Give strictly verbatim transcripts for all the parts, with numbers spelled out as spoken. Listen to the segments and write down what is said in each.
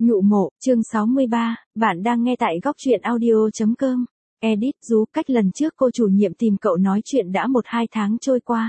Nhụ mộ, chương sáu mươi ba, bạn đang nghe tại góc truyện audio.com. Edit rú, cách lần trước cô chủ nhiệm tìm cậu nói chuyện đã một hai tháng trôi qua.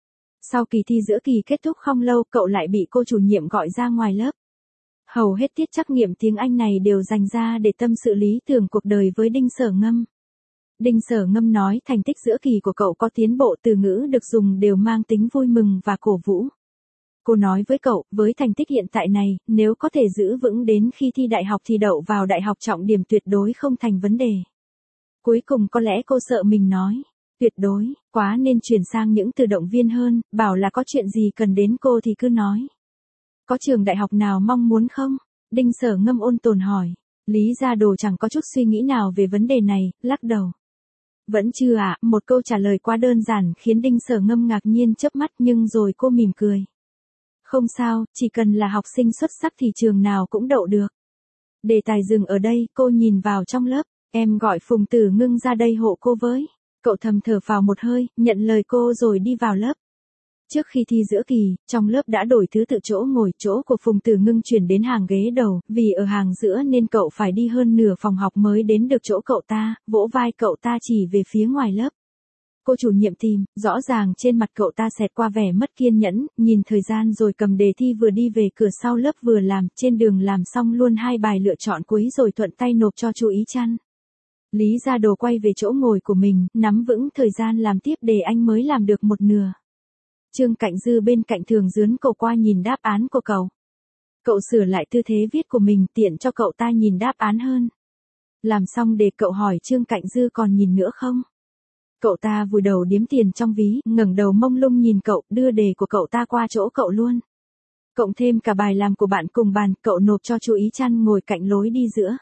Sau kỳ thi giữa kỳ kết thúc không lâu cậu lại bị cô chủ nhiệm gọi ra ngoài lớp. Hầu hết tiết trắc nghiệm tiếng Anh này đều dành ra để tâm sự lý tưởng cuộc đời với Đinh Sở Ngâm. Đinh Sở Ngâm nói thành tích giữa kỳ của cậu có tiến bộ, từ ngữ được dùng đều mang tính vui mừng và cổ vũ. Cô nói với cậu, với thành tích hiện tại này, nếu có thể giữ vững đến khi thi đại học thì đậu vào đại học trọng điểm tuyệt đối không thành vấn đề. Cuối cùng có lẽ cô sợ mình nói tuyệt đối quá nên chuyển sang những từ động viên hơn, bảo là có chuyện gì cần đến cô thì cứ nói. Có trường đại học nào mong muốn không? Đinh Sở Ngâm ôn tồn hỏi. Lý Gia Đồ chẳng có chút suy nghĩ nào về vấn đề này, lắc đầu. Vẫn chưa ạ, à, một câu trả lời quá đơn giản khiến Đinh Sở Ngâm ngạc nhiên chớp mắt, nhưng rồi cô mỉm cười. Không sao, chỉ cần là học sinh xuất sắc thì trường nào cũng đậu được. Đề tài dừng ở đây, cô nhìn vào trong lớp, em gọi Phùng Tử Ngưng ra đây hộ cô với. Cậu thầm thở phào một hơi, nhận lời cô rồi đi vào lớp. Trước khi thi giữa kỳ, trong lớp đã đổi thứ tự chỗ ngồi, chỗ của Phùng Tử Ngưng chuyển đến hàng ghế đầu, vì ở hàng giữa nên cậu phải đi hơn nửa phòng học mới đến được chỗ cậu ta, vỗ vai cậu ta chỉ về phía ngoài lớp. Cô chủ nhiệm tìm, rõ ràng trên mặt cậu ta xẹt qua vẻ mất kiên nhẫn, nhìn thời gian rồi cầm đề thi vừa đi về cửa sau lớp vừa làm, trên đường làm xong luôn hai bài lựa chọn cuối rồi thuận tay nộp cho chú Ý Chăn. Lý Gia Đồ quay về chỗ ngồi của mình, nắm vững thời gian làm tiếp đề anh mới làm được một nửa. Trương Cạnh Dư bên cạnh thường dướn cậu qua nhìn đáp án của cậu. Cậu sửa lại tư thế viết của mình tiện cho cậu ta nhìn đáp án hơn. Làm xong đề cậu hỏi Trương Cạnh Dư còn nhìn nữa không? Cậu ta vùi đầu điếm tiền trong ví, ngẩng đầu mông lung nhìn cậu, đưa đề của cậu ta qua chỗ cậu luôn. Cộng thêm cả bài làm của bạn cùng bàn, cậu nộp cho chú Ý Chăn ngồi cạnh lối đi giữa.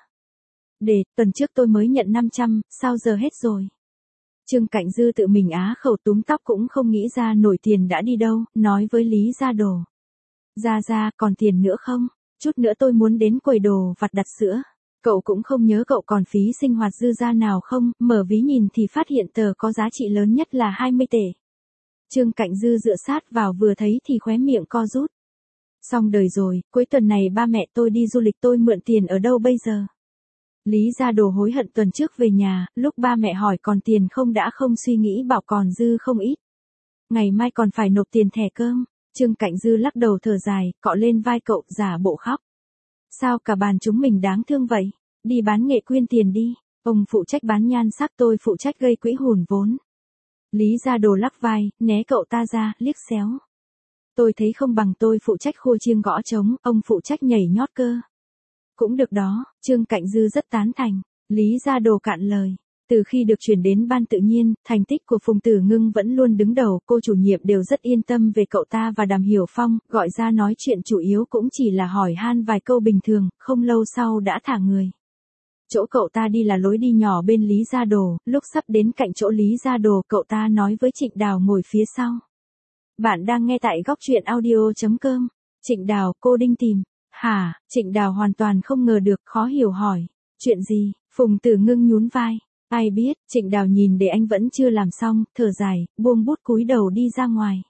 Đề, tuần trước tôi mới nhận năm trăm, sao giờ hết rồi? Trương Cạnh Dư tự mình á khẩu túm tóc cũng không nghĩ ra nổi tiền đã đi đâu, nói với Lý Gia Đồ. Ra ra, còn tiền nữa không? Chút nữa tôi muốn đến quầy đồ vặt đặt sữa. Cậu cũng không nhớ cậu còn phí sinh hoạt dư ra nào không, mở ví nhìn thì phát hiện tờ có giá trị lớn nhất là hai mươi tệ. Trương Cạnh Dư dựa sát vào vừa thấy thì khóe miệng co rút. Xong đời rồi, cuối tuần này ba mẹ tôi đi du lịch, tôi mượn tiền ở đâu bây giờ? Lý Gia Đồ hối hận tuần trước về nhà, lúc ba mẹ hỏi còn tiền không đã không suy nghĩ bảo còn dư không ít. Ngày mai còn phải nộp tiền thẻ cơm. Trương Cạnh Dư lắc đầu thở dài, cọ lên vai cậu giả bộ khóc. Sao cả bàn chúng mình đáng thương vậy? Đi bán nghệ quyên tiền đi. Ông phụ trách bán nhan sắc, tôi phụ trách gây quỹ hùn vốn. Lý Gia Đồ lắc vai, né cậu ta ra, liếc xéo. Tôi thấy không bằng tôi phụ trách khua chiêng gõ trống, ông phụ trách nhảy nhót cơ. Cũng được đó, Trương Cạnh Dư rất tán thành. Lý Gia Đồ cạn lời. Từ khi được chuyển đến ban tự nhiên, thành tích của Phùng Tử Ngưng vẫn luôn đứng đầu, cô chủ nhiệm đều rất yên tâm về cậu ta và Đàm Hiểu Phong, gọi ra nói chuyện chủ yếu cũng chỉ là hỏi han vài câu bình thường, không lâu sau đã thả người. Chỗ cậu ta đi là lối đi nhỏ bên Lý Gia Đồ, lúc sắp đến cạnh chỗ Lý Gia Đồ cậu ta nói với Trịnh Đào ngồi phía sau. Bạn đang nghe tại góc truyện audio.com. Trịnh Đào, cô Đinh tìm. Hả? Trịnh Đào hoàn toàn không ngờ được, khó hiểu hỏi. Chuyện gì? Phùng Tử Ngưng nhún vai. Ai biết? Trịnh Đào nhìn để anh vẫn chưa làm xong, thở dài, buông bút cúi đầu đi ra ngoài.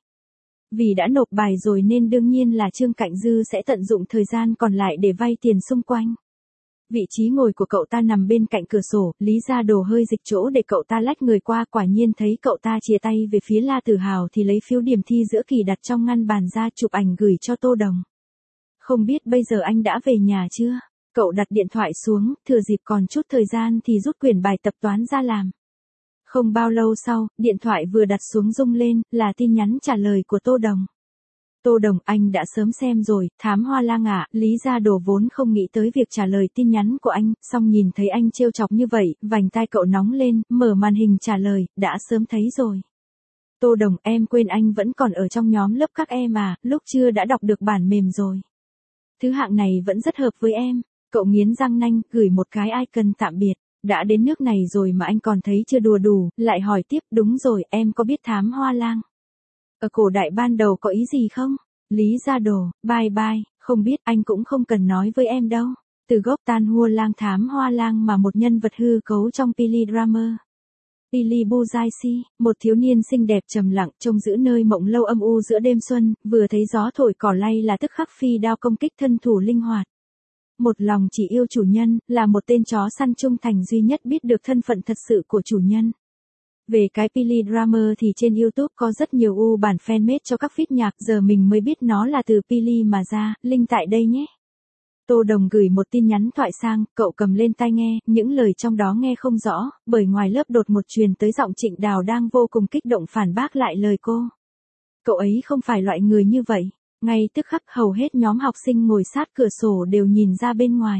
Vì đã nộp bài rồi nên đương nhiên là Trương Cạnh Dư sẽ tận dụng thời gian còn lại để vay tiền xung quanh. Vị trí ngồi của cậu ta nằm bên cạnh cửa sổ, Lý Gia Đồ hơi dịch chỗ để cậu ta lách người qua, quả nhiên thấy cậu ta chìa tay về phía La Tử Hào thì lấy phiếu điểm thi giữa kỳ đặt trong ngăn bàn ra chụp ảnh gửi cho Tô Đồng. Không biết bây giờ anh đã về nhà chưa? Cậu đặt điện thoại xuống, thừa dịp còn chút thời gian thì rút quyển bài tập toán ra làm. Không bao lâu sau, điện thoại vừa đặt xuống rung lên, là tin nhắn trả lời của Tô Đồng. Tô Đồng, anh đã sớm xem rồi, Thám Hoa Lang ạ. Lý Gia Đồ vốn không nghĩ tới việc trả lời tin nhắn của anh, song nhìn thấy anh trêu chọc như vậy, vành tai cậu nóng lên, mở màn hình trả lời, đã sớm thấy rồi. Tô Đồng, em quên anh vẫn còn ở trong nhóm lớp các em à, lúc chưa đã đọc được bản mềm rồi. Thứ hạng này vẫn rất hợp với em. Cậu nghiến răng nanh, gửi một cái icon tạm biệt. Đã đến nước này rồi mà anh còn thấy chưa đùa đủ, lại hỏi tiếp, đúng rồi, em có biết Thám Hoa Lang ở cổ đại ban đầu có ý gì không? Lý Gia Đồ, bye bye, không biết, anh cũng không cần nói với em đâu. Từ gốc Tan Hua Lang Thám Hoa Lang mà một nhân vật hư cấu trong Pili Drama. Pili Buzaisi, một thiếu niên xinh đẹp trầm lặng, trông giữ nơi mộng lâu âm u giữa đêm xuân, vừa thấy gió thổi cỏ lay là tức khắc phi đao công kích, thân thủ linh hoạt. Một lòng chỉ yêu chủ nhân, là một tên chó săn trung thành duy nhất biết được thân phận thật sự của chủ nhân. Về cái Pili Drummer thì trên YouTube có rất nhiều u bản fanmade cho các feed nhạc, giờ mình mới biết nó là từ Pili mà ra, link tại đây nhé. Tô Đồng gửi một tin nhắn thoại sang, cậu cầm lên tai nghe, những lời trong đó nghe không rõ, bởi ngoài lớp đột một truyền tới giọng Trịnh Đào đang vô cùng kích động phản bác lại lời cô. Cậu ấy không phải loại người như vậy. Ngay tức khắc hầu hết nhóm học sinh ngồi sát cửa sổ đều nhìn ra bên ngoài.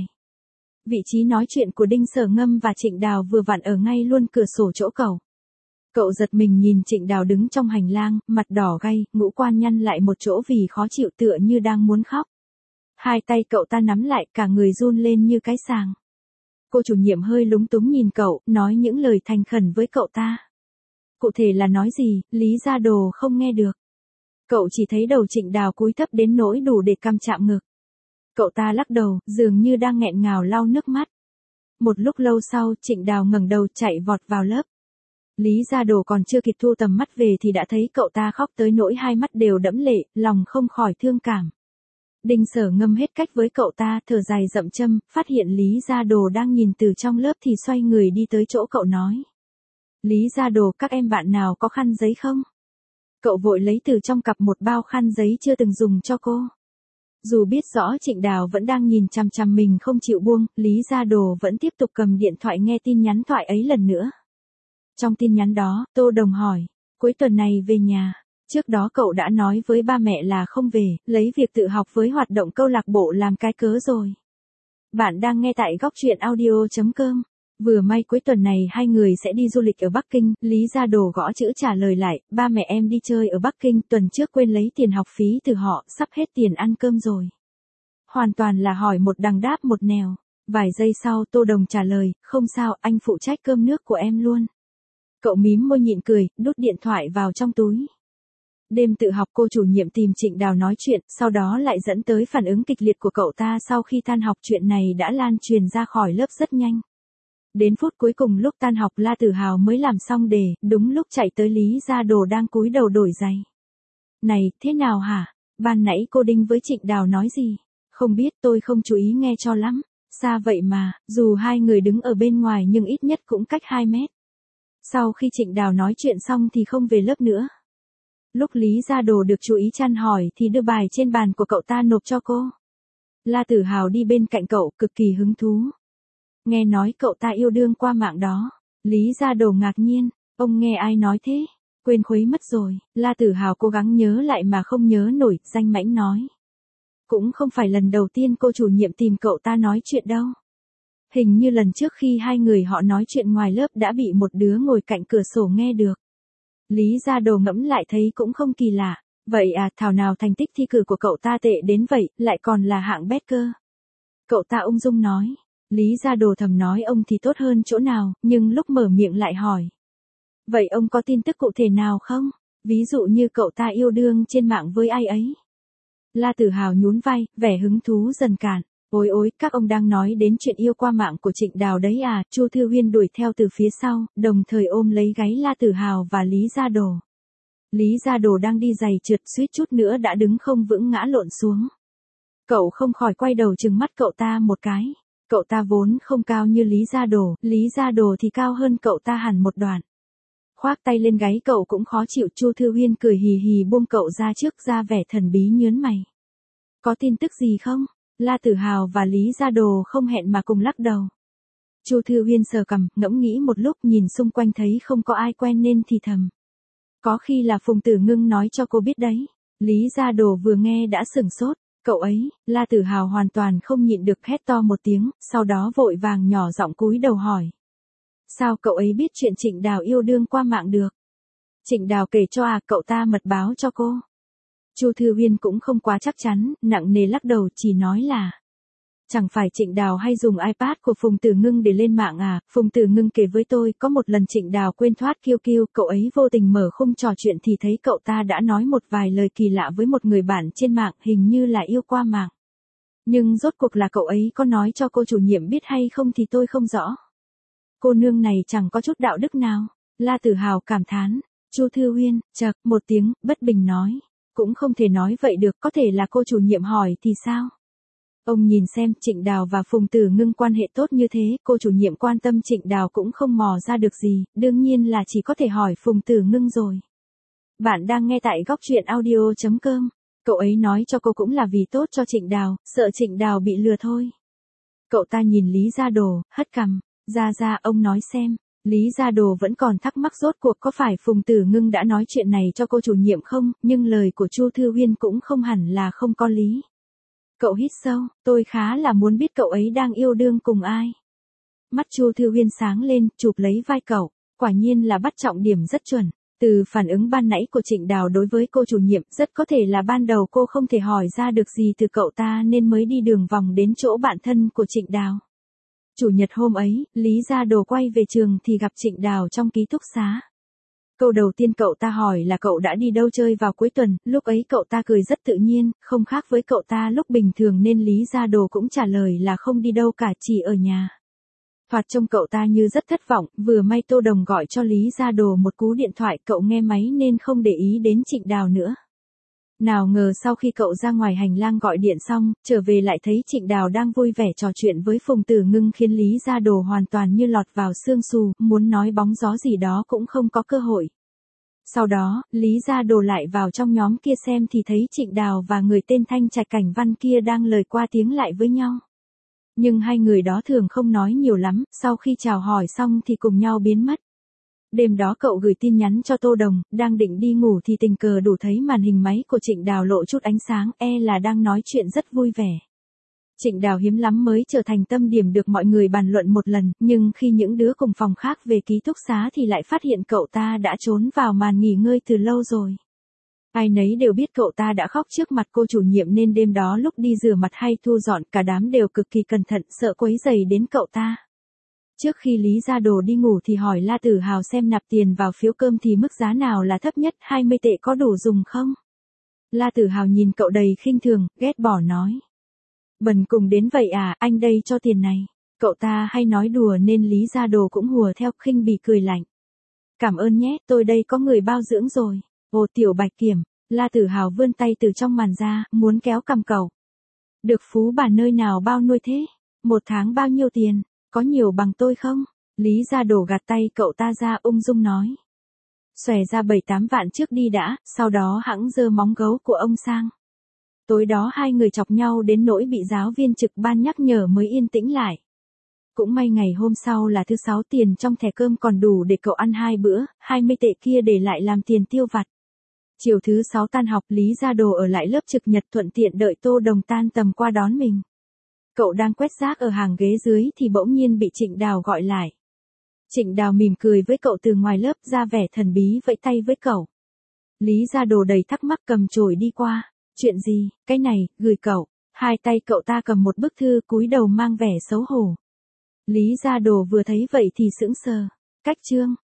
Vị trí nói chuyện của Đinh Sở Ngâm và Trịnh Đào vừa vặn ở ngay luôn cửa sổ chỗ cậu. Cậu giật mình nhìn Trịnh Đào đứng trong hành lang, mặt đỏ gay, ngũ quan nhăn lại một chỗ vì khó chịu tựa như đang muốn khóc. Hai tay cậu ta nắm lại, cả người run lên như cái sàng. Cô chủ nhiệm hơi lúng túng nhìn cậu, nói những lời thành khẩn với cậu ta. Cụ thể là nói gì, Lý Gia Đồ không nghe được. Cậu chỉ thấy đầu Trịnh Đào cúi thấp đến nỗi đủ để cằm chạm ngực. Cậu ta lắc đầu, dường như đang nghẹn ngào lau nước mắt. Một lúc lâu sau, Trịnh Đào ngẩng đầu chạy vọt vào lớp. Lý Gia Đồ còn chưa kịp thu tầm mắt về thì đã thấy cậu ta khóc tới nỗi hai mắt đều đẫm lệ, lòng không khỏi thương cảm. Đinh Sở Ngâm hết cách với cậu ta, thở dài dậm châm, phát hiện Lý Gia Đồ đang nhìn từ trong lớp thì xoay người đi tới chỗ cậu nói. Lý Gia Đồ, các em bạn nào có khăn giấy không? Cậu vội lấy từ trong cặp một bao khăn giấy chưa từng dùng cho cô. Dù biết rõ Trịnh Đào vẫn đang nhìn chằm chằm mình không chịu buông, Lý Gia Đồ vẫn tiếp tục cầm điện thoại nghe tin nhắn thoại ấy lần nữa. Trong tin nhắn đó, Tô Đồng hỏi, cuối tuần này về nhà. Trước đó cậu đã nói với ba mẹ là không về, lấy việc tự học với hoạt động câu lạc bộ làm cái cớ rồi. Bạn đang nghe tại góc truyện audio chấm com. Vừa may cuối tuần này hai người sẽ đi du lịch ở Bắc Kinh, Lý Gia Đồ gõ chữ trả lời lại, ba mẹ em đi chơi ở Bắc Kinh, tuần trước quên lấy tiền học phí từ họ, sắp hết tiền ăn cơm rồi. Hoàn toàn là hỏi một đằng đáp một nẻo. Vài giây sau Tô Đồng trả lời, không sao, anh phụ trách cơm nước của em luôn. Cậu mím môi nhịn cười, đút điện thoại vào trong túi. Đêm tự học cô chủ nhiệm tìm Trịnh Đào nói chuyện, sau đó lại dẫn tới phản ứng kịch liệt của cậu ta sau khi tan học. Chuyện này đã lan truyền ra khỏi lớp rất nhanh. Đến phút cuối cùng lúc tan học La Tử Hào mới làm xong đề, đúng lúc chạy tới Lý Gia Đồ đang cúi đầu đổi giày. Này, thế nào hả? Ban nãy cô Đinh với Trịnh Đào nói gì? Không biết, tôi không chú ý nghe cho lắm. Xa vậy mà, dù hai người đứng ở bên ngoài nhưng ít nhất cũng cách hai mét. Sau khi Trịnh Đào nói chuyện xong thì không về lớp nữa. Lúc Lý Gia Đồ được chú ý chăn hỏi thì đưa bài trên bàn của cậu ta nộp cho cô. La Tử Hào đi bên cạnh cậu cực kỳ hứng thú. Nghe nói cậu ta yêu đương qua mạng đó. Lý Gia Đồ ngạc nhiên, ông nghe ai nói thế? Quên khuấy mất rồi. La Tử Hào cố gắng nhớ lại mà không nhớ nổi, danh mãnh nói. Cũng không phải lần đầu tiên cô chủ nhiệm tìm cậu ta nói chuyện đâu. Hình như lần trước khi hai người họ nói chuyện ngoài lớp đã bị một đứa ngồi cạnh cửa sổ nghe được. Lý Gia Đồ ngẫm lại thấy cũng không kỳ lạ. Vậy à, thảo nào thành tích thi cử của cậu ta tệ đến vậy, lại còn là hạng bét cơ. Cậu ta ung dung nói. Lý Gia Đồ thầm nói ông thì tốt hơn chỗ nào, nhưng lúc mở miệng lại hỏi. Vậy ông có tin tức cụ thể nào không? Ví dụ như cậu ta yêu đương trên mạng với ai ấy. La Tử Hào nhún vai, vẻ hứng thú dần cạn. Ôi ôi, các ông đang nói đến chuyện yêu qua mạng của Trịnh Đào đấy à? Chu Thư Huyên đuổi theo từ phía sau, đồng thời ôm lấy gáy La Tử Hào và Lý Gia Đồ. Lý Gia Đồ đang đi giày trượt suýt chút nữa đã đứng không vững ngã lộn xuống. Cậu không khỏi quay đầu trừng mắt cậu ta một cái. Cậu ta vốn không cao như Lý Gia Đồ, Lý Gia Đồ thì cao hơn cậu ta hẳn một đoạn. Khoác tay lên gáy cậu cũng khó chịu. Chu Thư Huyên cười hì hì buông cậu ra trước, ra vẻ thần bí nhớn mày. Có tin tức gì không? La Tử Hào và Lý Gia Đồ không hẹn mà cùng lắc đầu. Chu Thư Huyên sờ cằm, ngẫm nghĩ một lúc, nhìn xung quanh thấy không có ai quen nên thì thầm. Có khi là Phùng Tử Ngưng nói cho cô biết đấy. Lý Gia Đồ vừa nghe đã sửng sốt. Cậu ấy, La Tử Hào hoàn toàn không nhịn được hét to một tiếng, sau đó vội vàng nhỏ giọng cúi đầu hỏi. Sao cậu ấy biết chuyện Trịnh Đào yêu đương qua mạng được? Trịnh Đào kể cho à, cậu ta mật báo cho cô. Chu Thư Huyên cũng không quá chắc chắn, nặng nề lắc đầu, chỉ nói là. Chẳng phải Trịnh Đào hay dùng iPad của Phùng Tử Ngưng để lên mạng à? Phùng Tử Ngưng kể với tôi, có một lần Trịnh Đào quên thoát quy quy, cậu ấy vô tình mở khung trò chuyện thì thấy cậu ta đã nói một vài lời kỳ lạ với một người bạn trên mạng, hình như là yêu qua mạng. Nhưng rốt cuộc là cậu ấy có nói cho cô chủ nhiệm biết hay không thì tôi không rõ. Cô nương này chẳng có chút đạo đức nào. La Tử Hào cảm thán. Chu Thư Huyên, chậc, một tiếng, bất bình nói. Cũng không thể nói vậy được, có thể là cô chủ nhiệm hỏi thì sao? Ông nhìn xem Trịnh Đào và Phùng Tử Ngưng quan hệ tốt như thế, cô chủ nhiệm quan tâm Trịnh Đào cũng không mò ra được gì, đương nhiên là chỉ có thể hỏi Phùng Tử Ngưng rồi. Bạn đang nghe tại góc truyện audio chấm com. Cậu ấy nói cho cô cũng là vì tốt cho Trịnh Đào, sợ Trịnh Đào bị lừa thôi. Cậu ta nhìn Lý Gia Đồ, hất cằm. Ra ra ông nói xem. Lý Gia Đồ vẫn còn thắc mắc rốt cuộc có phải Phùng Tử Ngưng đã nói chuyện này cho cô chủ nhiệm không, nhưng lời của Chu Thư Huyên cũng không hẳn là không có lý. Cậu hít sâu, tôi khá là muốn biết cậu ấy đang yêu đương cùng ai. Mắt Chu Thư Huyên sáng lên, chụp lấy vai cậu, quả nhiên là bắt trọng điểm rất chuẩn. Từ phản ứng ban nãy của Trịnh Đào đối với cô chủ nhiệm, rất có thể là ban đầu cô không thể hỏi ra được gì từ cậu ta nên mới đi đường vòng đến chỗ bạn thân của Trịnh Đào. Chủ nhật hôm ấy, Lý Gia Đồ quay về trường thì gặp Trịnh Đào trong ký túc xá. Câu đầu tiên cậu ta hỏi là cậu đã đi đâu chơi vào cuối tuần, lúc ấy cậu ta cười rất tự nhiên, không khác với cậu ta lúc bình thường nên Lý Gia Đồ cũng trả lời là không đi đâu cả, chỉ ở nhà. Thoạt trông cậu ta như rất thất vọng, vừa may Tô Đồng gọi cho Lý Gia Đồ một cú điện thoại, cậu nghe máy nên không để ý đến Trịnh Đào nữa. Nào ngờ sau khi cậu ra ngoài hành lang gọi điện xong, trở về lại thấy Trịnh Đào đang vui vẻ trò chuyện với Phùng Tử Ngưng khiến Lý Gia Đồ hoàn toàn như lọt vào sương xù, muốn nói bóng gió gì đó cũng không có cơ hội. Sau đó, Lý Gia Đồ lại vào trong nhóm kia xem thì thấy Trịnh Đào và người tên Thanh Trạch Cảnh Văn kia đang lời qua tiếng lại với nhau. Nhưng hai người đó thường không nói nhiều lắm, sau khi chào hỏi xong thì cùng nhau biến mất. Đêm đó cậu gửi tin nhắn cho Tô Đồng, đang định đi ngủ thì tình cờ đủ thấy màn hình máy của Trịnh Đào lộ chút ánh sáng, e là đang nói chuyện rất vui vẻ. Trịnh Đào hiếm lắm mới trở thành tâm điểm được mọi người bàn luận một lần, nhưng khi những đứa cùng phòng khác về ký túc xá thì lại phát hiện cậu ta đã trốn vào màn nghỉ ngơi từ lâu rồi. Ai nấy đều biết cậu ta đã khóc trước mặt cô chủ nhiệm nên đêm đó lúc đi rửa mặt hay thu dọn cả đám đều cực kỳ cẩn thận sợ quấy rầy đến cậu ta. Trước khi Lý Gia Đồ đi ngủ thì hỏi La Tử Hào xem nạp tiền vào phiếu cơm thì mức giá nào là thấp nhất, hai mươi tệ có đủ dùng không? La Tử Hào nhìn cậu đầy khinh thường, ghét bỏ nói. Bần cùng đến vậy à, anh đây cho tiền này. Cậu ta hay nói đùa nên Lý Gia Đồ cũng hùa theo, khinh bỉ cười lạnh. Cảm ơn nhé, tôi đây có người bao dưỡng rồi. Ồ Tiểu Bạch Kiểm, La Tử Hào vươn tay từ trong màn ra, muốn kéo cầm cậu. Được phú bà nơi nào bao nuôi thế? Một tháng bao nhiêu tiền? Có nhiều bằng tôi không? Lý Gia Đồ gạt tay cậu ta ra ung dung nói. Xòe ra bảy tám vạn trước đi đã, sau đó hẵng giơ móng gấu của ông sang. Tối đó hai người chọc nhau đến nỗi bị giáo viên trực ban nhắc nhở mới yên tĩnh lại. Cũng may ngày hôm sau là thứ sáu, tiền trong thẻ cơm còn đủ để cậu ăn hai bữa, hai mươi tệ kia để lại làm tiền tiêu vặt. Chiều thứ sáu tan học, Lý Gia Đồ ở lại lớp trực nhật thuận tiện đợi Tô Đồng tan tầm qua đón mình. Cậu đang quét rác ở hàng ghế dưới thì bỗng nhiên bị Trịnh Đào gọi lại. Trịnh Đào mỉm cười với cậu từ ngoài lớp, ra vẻ thần bí vẫy tay với cậu. Lý Gia Đồ đầy thắc mắc cầm chổi đi qua. Chuyện gì, cái này, gửi cậu. Hai tay cậu ta cầm một bức thư, cúi đầu mang vẻ xấu hổ. Lý Gia Đồ vừa thấy vậy thì sững sờ. Cách chương.